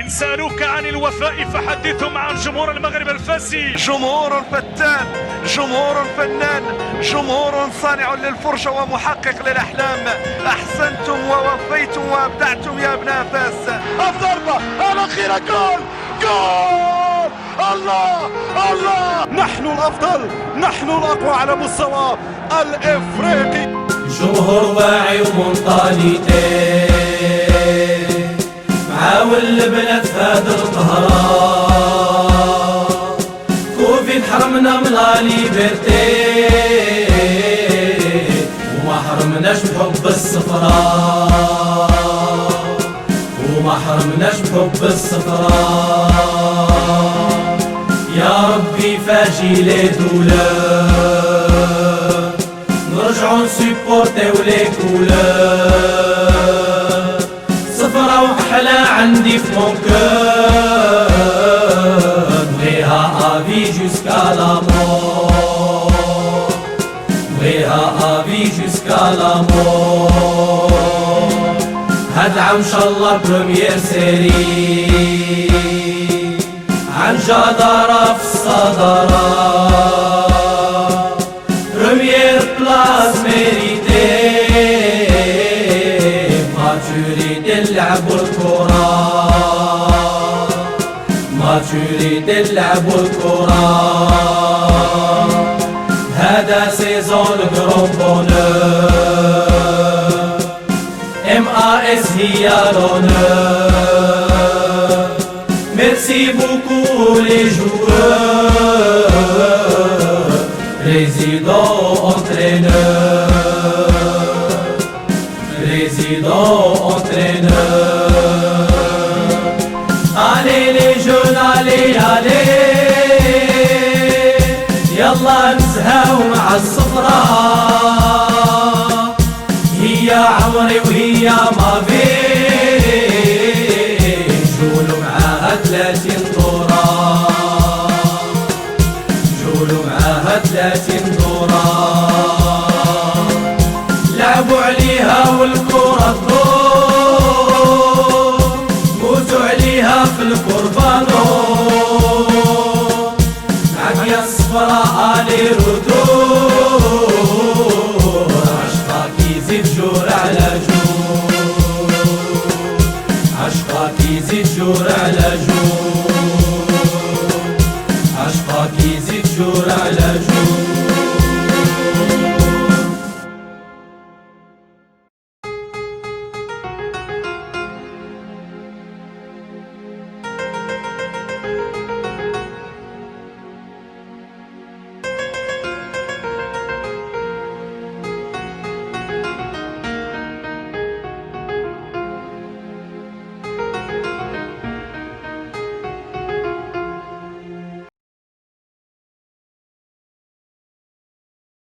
إن سألوك عن الوفاء فحدثهم عن جمهور المغرب الفاسي. جمهور فتان، جمهور فنان، جمهور صانع للفرجة ومحقق للأحلام. أحسنتم ووفيتم وأبدعتم يا أبناء فاس. الضربة الأخيرة جول جول. الله الله، نحن الأفضل، نحن الأقوى على مستوى الإفريقي. جمهور واعي ومنطلقين معاون البنات فهاد القهران. كوفي حرمنا من لا ليبرتي وما حرمناش بحب الصفراء، وما حرمناش بحب الصفراء. يا ربي فاجي لي دولار نرجعو نسيبورتيو لي كولار. صفرا وحلا عندي في مون كور، نبغيها افي جوسكا لا مور، نبغيها افي جوسكا لا مور. هاد العام ان شاء الله بروميير سيري عن جدارة في الصدارة. بروميير بلاص ميريتي، ماتوريتي نلعبو الكرة، ماتوريتي نلعبو الكرة. هذا سيزون الكرون بونور، MAS هي l'honneur. Merci beaucoup les joueurs, président, entraîneur, président, entraîneur. Allez les jeunes, allez, allez, يلا نزهاو مع الصفراء. هي عمري وهي ما في